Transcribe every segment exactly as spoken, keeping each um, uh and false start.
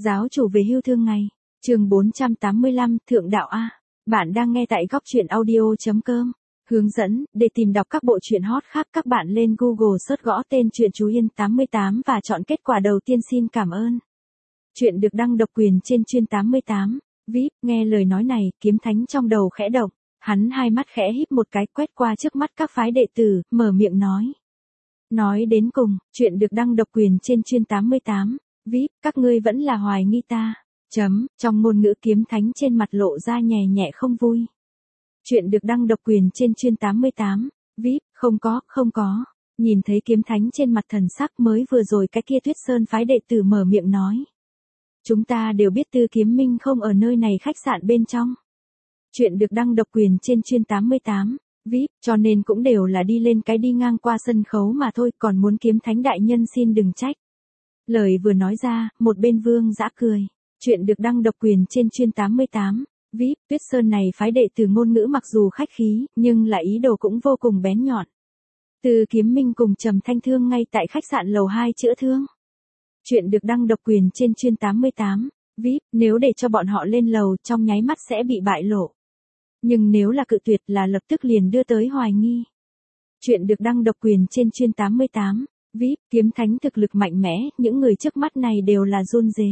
Giáo chủ về hưu thương ngày. Chương bốn trăm tám mươi lăm, Thượng đạo A. Bạn đang nghe tại góc truyện audio chấm com. Hướng dẫn, để tìm đọc các bộ truyện hot khác các bạn lên Google search gõ tên truyện Chú Yên tám mươi tám và chọn kết quả đầu tiên. Xin cảm ơn. Chuyện được đăng độc quyền trên chuyên tám mươi tám. vê i pê, nghe lời nói này, Kiếm Thánh trong đầu khẽ động. Hắn hai mắt khẽ híp một cái quét qua trước mắt các phái đệ tử, mở miệng nói. Nói đến cùng, chuyện được đăng độc quyền trên chuyên tám mươi tám. vê i pê, các ngươi vẫn là hoài nghi ta. Chấm, trong ngôn ngữ Kiếm Thánh trên mặt lộ ra nhẹ nhẹ không vui. Chuyện được đăng độc quyền trên chuyên tám mươi tám. vê i pê, không có, không có. Nhìn thấy Kiếm Thánh trên mặt thần sắc mới vừa rồi cái kia Tuyết Sơn phái đệ tử mở miệng nói. Chúng ta đều biết Tư Kiếm Minh không ở nơi này khách sạn bên trong. Chuyện được đăng độc quyền trên chuyên tám mươi tám. vê i pê, cho nên cũng đều là đi lên cái đi ngang qua sân khấu mà thôi, còn muốn Kiếm Thánh đại nhân xin đừng trách. Lời vừa nói ra, một bên Vương Dã cười. Chuyện được đăng độc quyền trên chuyên tám mươi tám. vê i pê, Tuyết Sơn này phái đệ tử ngôn ngữ mặc dù khách khí, nhưng là ý đồ cũng vô cùng bén nhọn. Từ Kiếm Minh cùng Trầm Thanh Thương ngay tại khách sạn lầu hai chữa thương. Chuyện được đăng độc quyền trên chuyên tám mươi tám. vê i pê, nếu để cho bọn họ lên lầu trong nháy mắt sẽ bị bại lộ. Nhưng nếu là cự tuyệt là lập tức liền đưa tới hoài nghi. Chuyện được đăng độc quyền trên chuyên tám mươi tám. vê i pê, Kiếm Thánh thực lực mạnh mẽ, những người trước mắt này đều là run rế.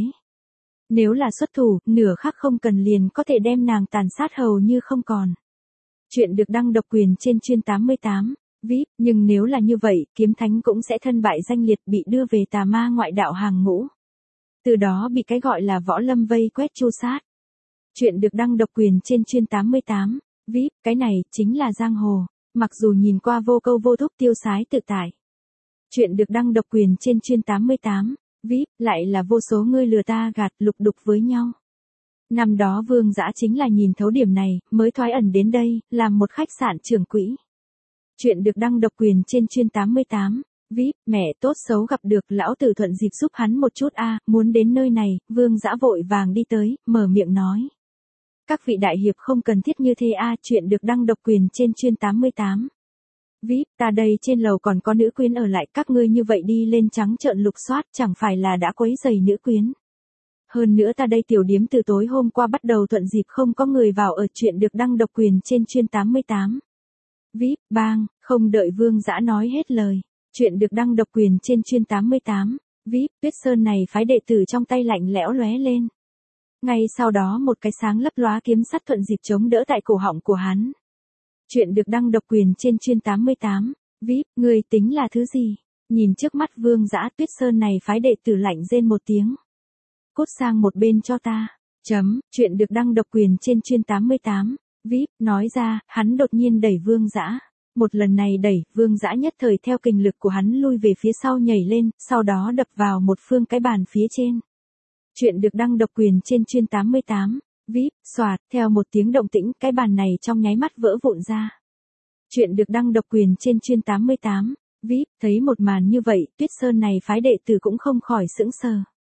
Nếu là xuất thủ, nửa khắc không cần liền có thể đem nàng tàn sát hầu như không còn. Chuyện được đăng độc quyền trên chuyên tám mươi tám. vê i pê, nhưng nếu là như vậy, Kiếm Thánh cũng sẽ thân bại danh liệt bị đưa về tà ma ngoại đạo hàng ngũ. Từ đó bị cái gọi là võ lâm vây quét tru sát. Chuyện được đăng độc quyền trên chuyên tám mươi tám. vê i pê, cái này chính là giang hồ, mặc dù nhìn qua vô câu vô thúc tiêu sái tự tại. Chuyện được đăng độc quyền trên chuyên tám mươi tám. vê i pê, lại là vô số ngươi lừa ta gạt lục đục với nhau. Năm đó Vương Dã chính là nhìn thấu điểm này, mới thoái ẩn đến đây, làm một khách sạn trưởng quỹ. Chuyện được đăng độc quyền trên chuyên tám mươi tám. vê i pê, mẹ tốt xấu gặp được lão tử thuận dịp giúp hắn một chút a, muốn đến nơi này, Vương Dã vội vàng đi tới, mở miệng nói. Các vị đại hiệp không cần thiết như thế a, chuyện được đăng độc quyền trên chuyên tám mươi tám. vê i pê, ta đây trên lầu còn có nữ quyến ở lại, các ngươi như vậy đi lên trắng trợn lục soát chẳng phải là đã quấy rầy nữ quyến. Hơn nữa ta đây tiểu điếm từ tối hôm qua bắt đầu thuận dịp không có người vào ở, chuyện được đăng độc quyền trên chuyên tám mươi tám. vê i pê, bang, không đợi Vương Dã nói hết lời. Chuyện được đăng độc quyền trên chuyên tám mươi tám. vê i pê, Tuyết Sơn này phái đệ tử trong tay lạnh lẽo lóe lên. Ngay sau đó một cái sáng lấp lóa kiếm sắt thuận dịp chống đỡ tại cổ họng của hắn. Chuyện được đăng độc quyền trên chuyên tám mươi tám. vê i pê, người tính là thứ gì? Nhìn trước mắt Vương Dã, Tuyết Sơn này phái đệ tử lạnh rên một tiếng. Cút sang một bên cho ta. Chấm, chuyện được đăng độc quyền trên chuyên tám mươi tám. vê i pê, nói ra, hắn đột nhiên đẩy Vương Dã. Một lần này đẩy, Vương Dã nhất thời theo kình lực của hắn lui về phía sau nhảy lên, sau đó đập vào một phương cái bàn phía trên. Chuyện được đăng độc quyền trên chuyên tám mươi tám. vê i pê, xoạt, theo một tiếng động tĩnh, cái bàn này trong nháy mắt vỡ vụn ra. Chuyện được đăng độc quyền trên chuyên tám mươi tám. vê i pê, thấy một màn như vậy, Tuyết Sơn này phái đệ tử cũng không khỏi sững sờ.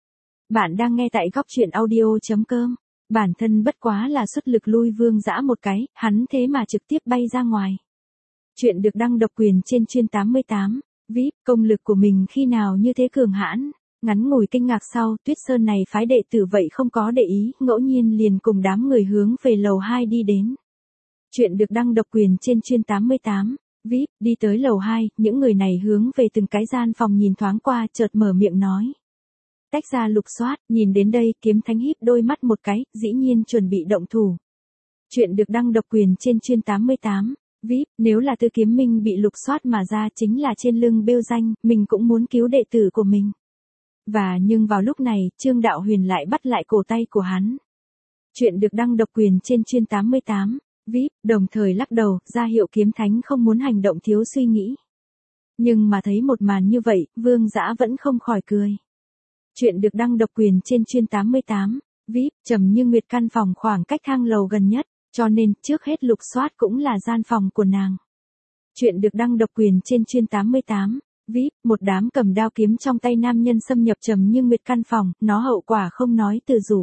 Bạn đang nghe tại góc truyện audio chấm com. Bản thân bất quá là xuất lực lui Vương Dã một cái, hắn thế mà trực tiếp bay ra ngoài. Chuyện được đăng độc quyền trên chuyên tám mươi tám. vê i pê, công lực của mình khi nào như thế cường hãn. Ngắn ngủi kinh ngạc sau, Tuyết Sơn này phái đệ tử vậy không có để ý, ngẫu nhiên liền cùng đám người hướng về lầu hai đi đến. Chuyện được đăng độc quyền trên chuyên tám mươi tám. vê i pê, đi tới lầu hai, những người này hướng về từng cái gian phòng nhìn thoáng qua, chợt mở miệng nói. Tách ra lục soát, nhìn đến đây, Kiếm Thánh híp đôi mắt một cái, dĩ nhiên chuẩn bị động thủ. Chuyện được đăng độc quyền trên chuyên tám mươi tám. vê i pê, nếu là Tư Kiếm Minh bị lục soát mà ra chính là trên lưng bêu danh, mình cũng muốn cứu đệ tử của mình. Và nhưng vào lúc này, Trương Đạo Huyền lại bắt lại cổ tay của hắn. Chuyện được đăng độc quyền trên chuyên tám mươi tám. vê i pê, đồng thời lắc đầu, ra hiệu Kiếm Thánh không muốn hành động thiếu suy nghĩ. Nhưng mà thấy một màn như vậy, Vương Dã vẫn không khỏi cười. Chuyện được đăng độc quyền trên chuyên tám mươi tám. vê i pê, Trầm Như Nguyệt căn phòng khoảng cách thang lầu gần nhất, cho nên trước hết lục soát cũng là gian phòng của nàng. Chuyện được đăng độc quyền trên chuyên tám mươi tám. vê i pê, một đám cầm đao kiếm trong tay nam nhân xâm nhập Trầm Như Nguyệt căn phòng, nó hậu quả không nói từ dụ.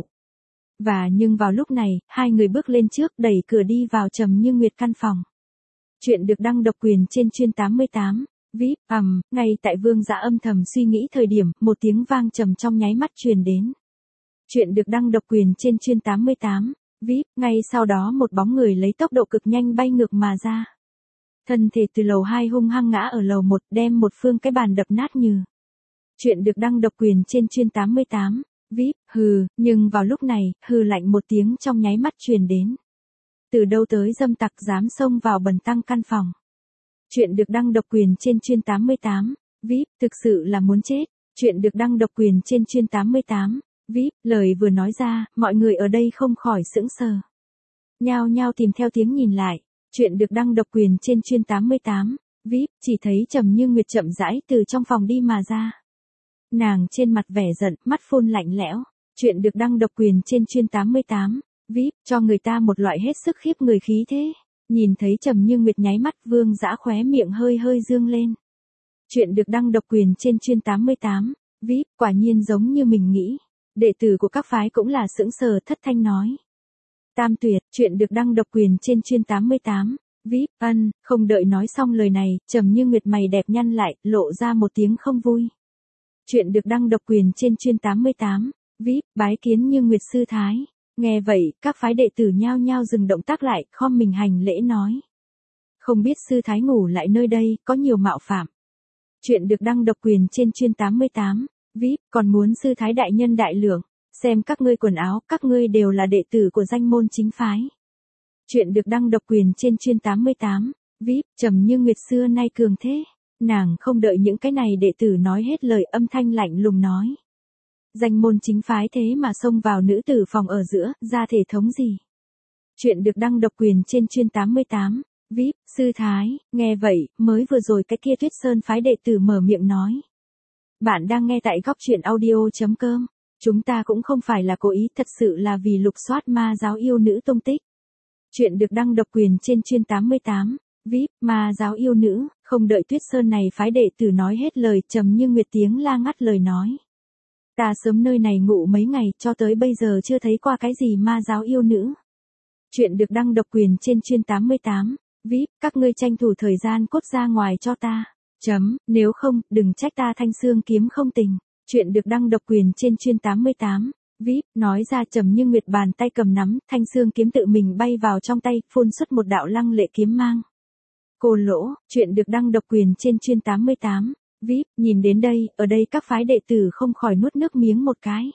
Và nhưng vào lúc này, hai người bước lên trước đẩy cửa đi vào Trầm Như Nguyệt căn phòng. Chuyện được đăng độc quyền trên chuyên tám mươi tám. vê i pê, ầm, ngay tại Vương Dã âm thầm suy nghĩ thời điểm, một tiếng vang trầm trong nháy mắt truyền đến. Chuyện được đăng độc quyền trên chuyên tám mươi tám, vê i pê, ngay sau đó một bóng người lấy tốc độ cực nhanh bay ngược mà ra. Thân thể từ lầu hai hung hăng ngã ở lầu một, đem một phương cái bàn đập nát nhừ. Chuyện được đăng độc quyền trên chuyên tám mươi tám, vê i pê, hừ, nhưng vào lúc này, hừ lạnh một tiếng trong nháy mắt truyền đến. Từ đâu tới dâm tặc dám xông vào bần tăng căn phòng. Chuyện được đăng độc quyền trên chuyên tám mươi tám, vê i pê, thực sự là muốn chết. Chuyện được đăng độc quyền trên chuyên tám mươi tám, vê i pê, lời vừa nói ra, mọi người ở đây không khỏi sững sờ. Nhao nhao tìm theo tiếng nhìn lại. Chuyện được đăng độc quyền trên chuyên tám mươi tám, vê i pê, chỉ thấy Trầm Như Nguyệt chậm rãi từ trong phòng đi mà ra. Nàng trên mặt vẻ giận, mắt phun lạnh lẽo. Chuyện được đăng độc quyền trên chuyên tám mươi tám, vê i pê, cho người ta một loại hết sức khiếp người khí thế. Nhìn thấy Trầm Như Nguyệt nháy mắt, Vương Dã khóe miệng hơi hơi dương lên. Chuyện được đăng độc quyền trên chuyên tám mươi tám, vê i pê, quả nhiên giống như mình nghĩ. Đệ tử của các phái cũng là sững sờ thất thanh nói. Tam tuyệt, chuyện được đăng độc quyền trên chuyên tám mươi tám, vê i pê, ân, không đợi nói xong lời này, Trầm Như Nguyệt mày đẹp nhăn lại, lộ ra một tiếng không vui. Chuyện được đăng độc quyền trên chuyên tám mươi tám, vê i pê, bái kiến Như Nguyệt sư thái. Nghe vậy, các phái đệ tử nhao nhao dừng động tác lại, khom mình hành lễ nói. Không biết sư thái ngủ lại nơi đây, có nhiều mạo phạm. Chuyện được đăng độc quyền trên chuyên tám mươi tám, vê i pê, còn muốn sư thái đại nhân đại lượng, xem các ngươi quần áo, các ngươi đều là đệ tử của danh môn chính phái. Chuyện được đăng độc quyền trên chuyên tám mươi tám, vê i pê, Trầm Như Nguyệt xưa nay cường thế. Nàng không đợi những cái này đệ tử nói hết lời, âm thanh lạnh lùng nói. Danh môn chính phái thế mà xông vào nữ tử phòng ở giữa, ra thể thống gì? Chuyện được đăng độc quyền trên chuyên tám mươi tám, vê i pê, sư thái, nghe vậy, mới vừa rồi cái kia Tuyết Sơn phái đệ tử mở miệng nói. Bạn đang nghe tại góc truyện audio chấm com. Chúng ta cũng không phải là cố ý, thật sự là vì lục soát ma giáo yêu nữ tung tích. Chuyện được đăng độc quyền trên chuyên tám mươi tám, vê i pê, ma giáo yêu nữ, không đợi Tuyết Sơn này phái đệ tử nói hết lời, Trầm Như Nguyệt tiếng la ngắt lời nói. Ta sớm nơi này ngủ mấy ngày, cho tới bây giờ chưa thấy qua cái gì ma giáo yêu nữ. Chuyện được đăng độc quyền trên chuyên tám mươi tám, vê i pê, các ngươi tranh thủ thời gian cốt ra ngoài cho ta. Chấm, nếu không, đừng trách ta Thanh Xương kiếm không tình. Chuyện được đăng độc quyền trên chuyên tám mươi tám, vê i pê, nói ra Trầm Như Nguyệt bàn tay cầm nắm, Thanh Xương kiếm tự mình bay vào trong tay, phun xuất một đạo lăng lệ kiếm mang. Cô lỗ, chuyện được đăng độc quyền trên chuyên tám mươi tám, vê i pê, nhìn đến đây, ở đây các phái đệ tử không khỏi nuốt nước miếng một cái.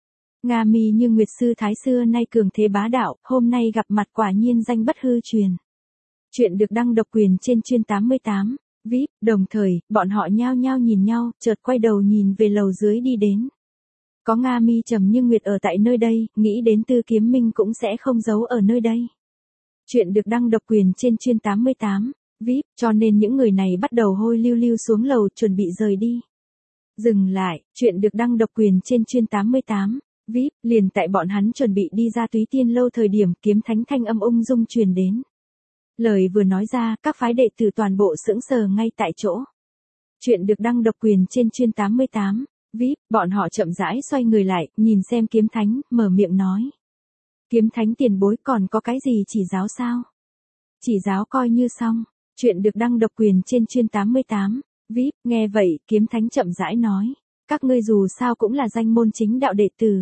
Nga Mi Như Nguyệt sư thái xưa nay cường thế bá đạo, hôm nay gặp mặt quả nhiên danh bất hư truyền. Chuyện được đăng độc quyền trên chuyên tám mươi tám, vê i pê, đồng thời, bọn họ nhao nhao nhìn nhau, chợt quay đầu nhìn về lầu dưới đi đến. Có Nga Mi Trầm Như Nguyệt ở tại nơi đây, nghĩ đến Tư Kiếm Minh cũng sẽ không giấu ở nơi đây. Chuyện được đăng độc quyền trên chuyên tám mươi tám, vê i pê, cho nên những người này bắt đầu hôi lưu lưu xuống lầu chuẩn bị rời đi. Dừng lại, chuyện được đăng độc quyền trên chuyên tám mươi tám, vê i pê, liền tại bọn hắn chuẩn bị đi ra Túy Tiên lâu thời điểm kiếm thánh thanh âm ung dung truyền đến. Lời vừa nói ra, các phái đệ tử toàn bộ sững sờ ngay tại chỗ. Chuyện được đăng độc quyền trên chuyên tám mươi tám, vê i pê, bọn họ chậm rãi xoay người lại, nhìn xem kiếm thánh, mở miệng nói. Kiếm thánh tiền bối còn có cái gì chỉ giáo sao? Chỉ giáo coi như xong. Chuyện được đăng độc quyền trên chuyên tám mươi tám, vê i pê, nghe vậy, kiếm thánh chậm rãi nói. Các ngươi dù sao cũng là danh môn chính đạo đệ tử.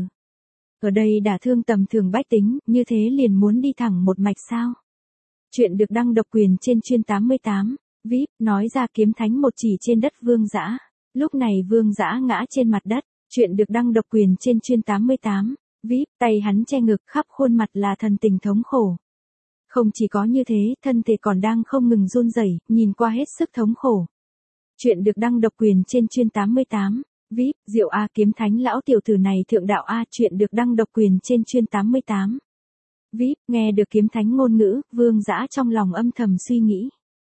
Ở đây đả thương tầm thường bách tính, như thế liền muốn đi thẳng một mạch sao? Chuyện được đăng độc quyền trên chuyên tám mươi tám, vê i pê, nói ra kiếm thánh một chỉ trên đất Vương Dã. Lúc này Vương Dã ngã trên mặt đất. Chuyện được đăng độc quyền trên chuyên tám mươi tám, vê i pê, tay hắn che ngực, khắp khuôn mặt là thần tình thống khổ. Không chỉ có như thế, thân thể còn đang không ngừng run rẩy, nhìn qua hết sức thống khổ. Chuyện được đăng độc quyền trên chuyên tám mươi tám, vê i pê, Diệu A kiếm thánh lão tiểu tử này thượng đạo A. Chuyện được đăng độc quyền trên chuyên tám mươi tám, vê i pê, nghe được kiếm thánh ngôn ngữ, Vương Dã trong lòng âm thầm suy nghĩ.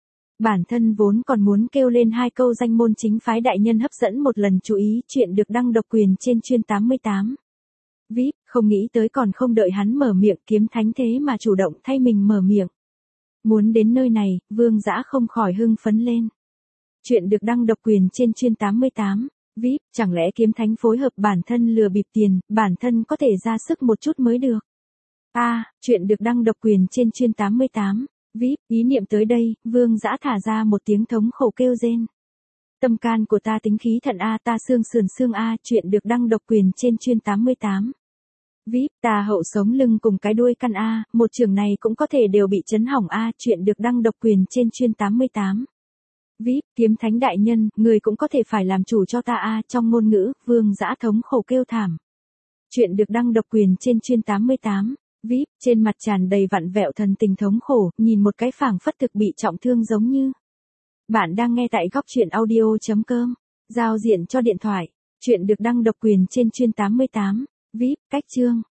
Bản thân vốn còn muốn kêu lên hai câu danh môn chính phái đại nhân hấp dẫn một lần chú ý. Chuyện được đăng độc quyền trên chuyên tám mươi tám, vê i pê, không nghĩ tới còn không đợi hắn mở miệng, kiếm thánh thế mà chủ động thay mình mở miệng. Muốn đến nơi này, Vương Dã không khỏi hưng phấn lên. Chuyện được đăng độc quyền trên chuyên tám mươi tám, vê i pê, chẳng lẽ kiếm thánh phối hợp bản thân lừa bịp tiền, bản thân có thể ra sức một chút mới được. A, à, chuyện được đăng độc quyền trên chuyên tám mươi tám, vê i pê, ý niệm tới đây, Vương Dã thả ra một tiếng thống khổ kêu rên. Tâm can của ta tính khí thận A, ta xương sườn xương A. Chuyện được đăng độc quyền trên chuyên tám mươi tám, vê i pê, tà hậu sống lưng cùng cái đuôi căn A, một trường này cũng có thể đều bị chấn hỏng A, chuyện được đăng độc quyền trên chuyên tám mươi tám. vê i pê, kiếm thánh đại nhân, người cũng có thể phải làm chủ cho ta A, trong ngôn ngữ, vương dã thống khổ kêu thảm. Chuyện được đăng độc quyền trên chuyên tám mươi tám. vê i pê, trên mặt tràn đầy vặn vẹo thần tình thống khổ, nhìn một cái phảng phất thực bị trọng thương giống như. Bạn đang nghe tại góc truyện audio chấm com. Giao diện cho điện thoại. Chuyện được đăng độc quyền trên chuyên tám mươi tám. vê i pê, cách chương.